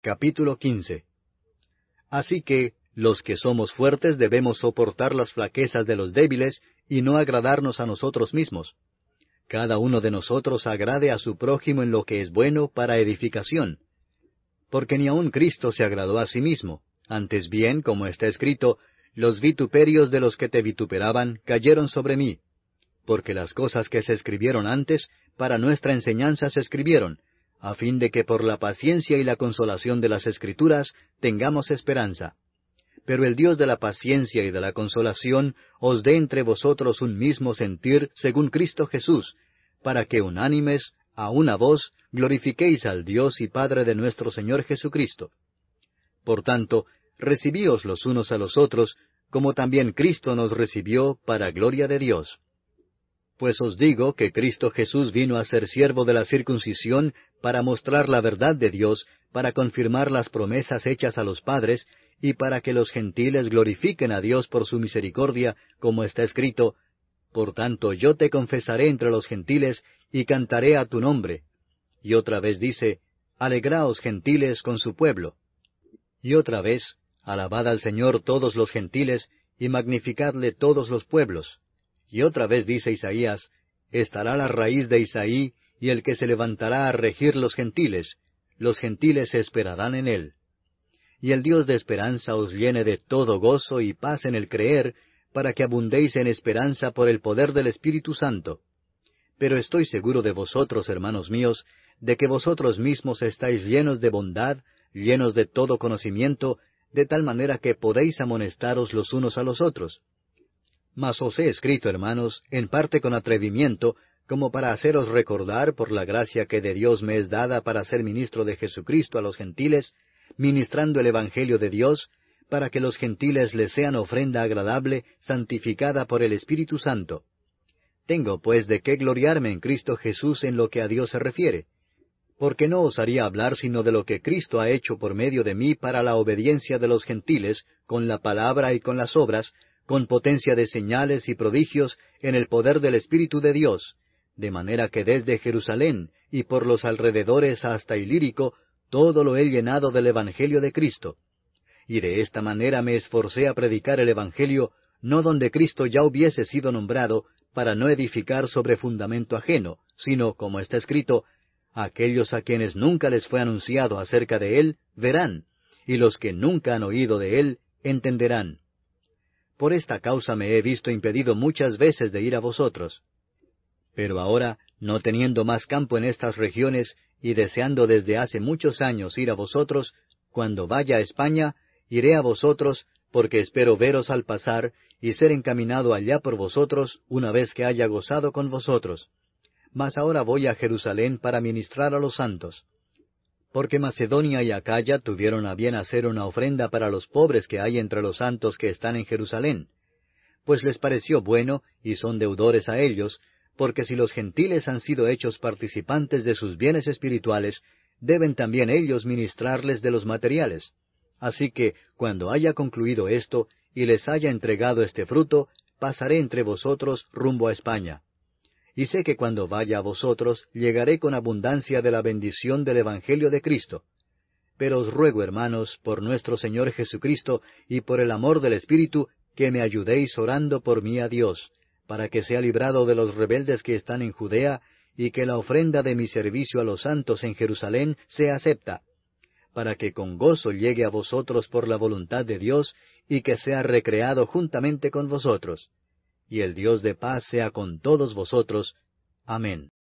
Capítulo 15. Así que, los que somos fuertes debemos soportar las flaquezas de los débiles y no agradarnos a nosotros mismos. Cada uno de nosotros agrade a su prójimo en lo que es bueno para edificación. Porque ni aun Cristo se agradó a sí mismo, antes bien, como está escrito, los vituperios de los que te vituperaban cayeron sobre mí. Porque las cosas que se escribieron antes, para nuestra enseñanza se escribieron, a fin de que por la paciencia y la consolación de las Escrituras tengamos esperanza. Pero el Dios de la paciencia y de la consolación os dé entre vosotros un mismo sentir según Cristo Jesús, para que unánimes, a una voz, glorifiquéis al Dios y Padre de nuestro Señor Jesucristo. Por tanto, recibíos los unos a los otros, como también Cristo nos recibió para gloria de Dios. Pues os digo que Cristo Jesús vino a ser siervo de la circuncisión para mostrar la verdad de Dios, para confirmar las promesas hechas a los padres, y para que los gentiles glorifiquen a Dios por su misericordia, como está escrito, Por tanto yo te confesaré entre los gentiles, y cantaré a tu nombre. Y otra vez dice, Alegraos gentiles con su pueblo. Y otra vez, Alabad al Señor todos los gentiles, y magnificadle todos los pueblos. Y otra vez dice Isaías, Estará la raíz de Isaí, y el que se levantará a regir los gentiles se esperarán en él. Y el Dios de esperanza os llene de todo gozo y paz en el creer, para que abundéis en esperanza por el poder del Espíritu Santo. Pero estoy seguro de vosotros, hermanos míos, de que vosotros mismos estáis llenos de bondad, llenos de todo conocimiento, de tal manera que podéis amonestaros los unos a los otros. Mas os he escrito, hermanos, en parte con atrevimiento, como para haceros recordar, por la gracia que de Dios me es dada para ser ministro de Jesucristo a los gentiles, ministrando el Evangelio de Dios, para que los gentiles les sean ofrenda agradable, santificada por el Espíritu Santo. Tengo pues de qué gloriarme en Cristo Jesús en lo que a Dios se refiere, porque no osaría hablar sino de lo que Cristo ha hecho por medio de mí para la obediencia de los gentiles, con la palabra y con las obras, con potencia de señales y prodigios en el poder del Espíritu de Dios, de manera que desde Jerusalén y por los alrededores hasta Ilírico, todo lo he llenado del Evangelio de Cristo. Y de esta manera me esforcé a predicar el Evangelio, no donde Cristo ya hubiese sido nombrado, para no edificar sobre fundamento ajeno, sino, como está escrito, aquellos a quienes nunca les fue anunciado acerca de Él, verán, y los que nunca han oído de Él, entenderán. Por esta causa me he visto impedido muchas veces de ir a vosotros. Pero ahora, no teniendo más campo en estas regiones, y deseando desde hace muchos años ir a vosotros, cuando vaya a España, iré a vosotros, porque espero veros al pasar, y ser encaminado allá por vosotros, una vez que haya gozado con vosotros. Mas ahora voy a Jerusalén para ministrar a los santos. Porque Macedonia y Acaya tuvieron a bien hacer una ofrenda para los pobres que hay entre los santos que están en Jerusalén. Pues les pareció bueno, y son deudores a ellos, porque si los gentiles han sido hechos participantes de sus bienes espirituales, deben también ellos ministrarles de los materiales. Así que, cuando haya concluido esto, y les haya entregado este fruto, pasaré entre vosotros rumbo a España. Y sé que cuando vaya a vosotros, llegaré con abundancia de la bendición del Evangelio de Cristo. Pero os ruego, hermanos, por nuestro Señor Jesucristo, y por el amor del Espíritu, que me ayudéis orando por mí a Dios, para que sea librado de los rebeldes que están en Judea, y que la ofrenda de mi servicio a los santos en Jerusalén sea acepta, para que con gozo llegue a vosotros por la voluntad de Dios, y que sea recreado juntamente con vosotros. Y el Dios de paz sea con todos vosotros. Amén.